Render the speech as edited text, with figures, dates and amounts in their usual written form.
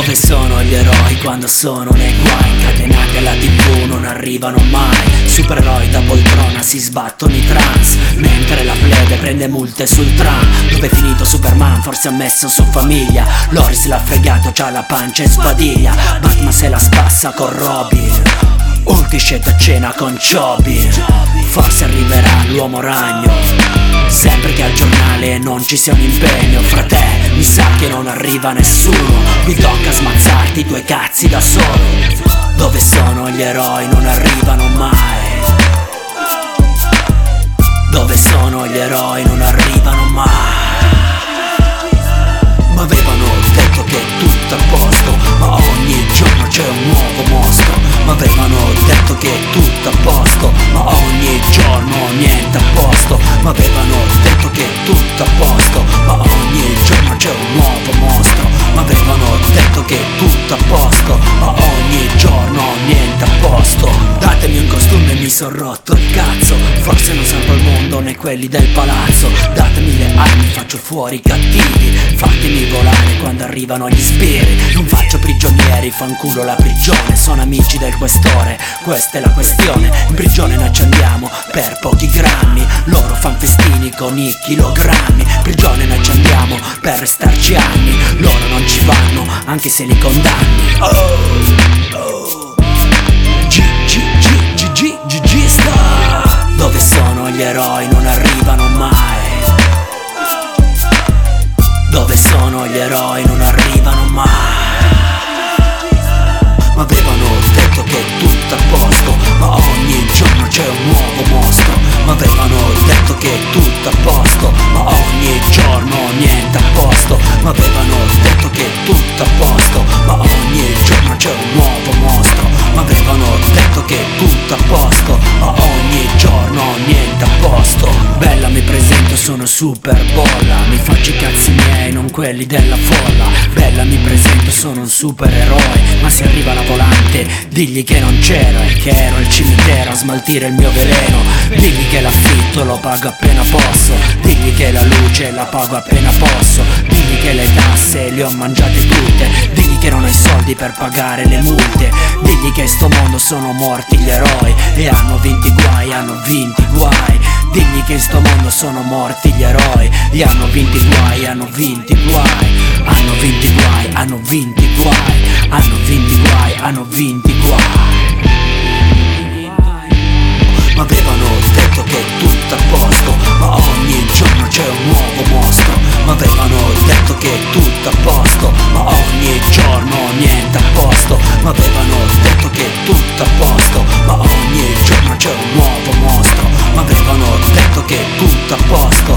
Dove sono gli eroi quando sono nei guai? Incatenati alla TV non arrivano mai. Supereroi da poltrona si sbattono i trans, mentre la plebe prende multe sul tram. Dove è finito Superman? Forse ha messo su Famiglia. Loris l'ha fregato, c'ha la pancia e sbadiglia. Batman se la spassa con Robin. Hulk scende a cena con Chobin. Forse arriverà l'uomo ragno, sempre che al giornale non ci sia un impegno. Frate, mi sa che non arriva nessuno, mi tocca smazzarti due cazzi da solo. Dove sono gli eroi? Non arrivano mai. Dove sono gli eroi? Non arrivano mai. Ma avevano detto che è tutto a posto, ma ogni giorno c'è un nuovo mostro. Ma avevano detto che è tutto a posto, ma ogni giorno niente a posto. Ma avevano detto che è tutto a posto, ma ogni giorno c'è un nuovo mostro. Ma avevano detto che è tutto a posto, ma ogni giorno niente a posto. Datemi un costume e mi son rotto il cazzo. Forse non salvo il mondo né quelli del palazzo. Datemi le armi, faccio fuori i cattivi. Fatemi volare quando arrivano gli sbirri. Non faccio prigionieri, fanculo la prigione. Sono amici del questore, questa è la questione. In prigione noi ci andiamo per pochi grammi, loro fan festini con i chilogrammi. In prigione noi ci andiamo per restarci anni, loro non ci vanno anche se li condanni. GG sta. Dove sono gli eroi? Non arrivano mai. Dove sono gli eroi? Non arrivano mai. Ma avevano detto che è tutto a posto, ma ogni giorno c'è un nuovo mostro. Ma avevano detto che è tutto a posto, ma ogni giorno niente a posto. Ma avevano detto che è tutto a posto, ma ogni giorno c'è un nuovo mostro. Ma avevano detto che è tutto a posto, ma ogni giorno niente a posto. Bella, mi presento, sono super bolla, mi faccio i cazzi miei, non quelli della folla. Bella, mi presento, sono un supereroe, ma se arriva la volante digli che non c'ero e che ero al cimitero a smaltire il mio veleno. Digli che l'affitto lo pago appena posso, digli che la luce la pago appena posso, digli che le tasse le ho mangiate tutte, digli che non ho i soldi per pagare le multe, digli che in sto mondo sono morti gli eroi e hanno vinto i guai, hanno vinto i guai. Digli che in sto mondo sono morti gli eroi e hanno vinto i guai, hanno vinto i guai. Hanno vinto i guai, hanno vinto i guai. Hanno vinto i guai, hanno vinto i guai. Ma avevano detto che è tutto a posto, ma ogni giorno c'è un nuovo mostro. Ma avevano detto che è tutto a posto, ma ogni giorno niente a posto. Ma avevano detto che è tutto a posto, ma ogni giorno c'è un nuovo mostro. Ma avevano detto che è tutto a posto,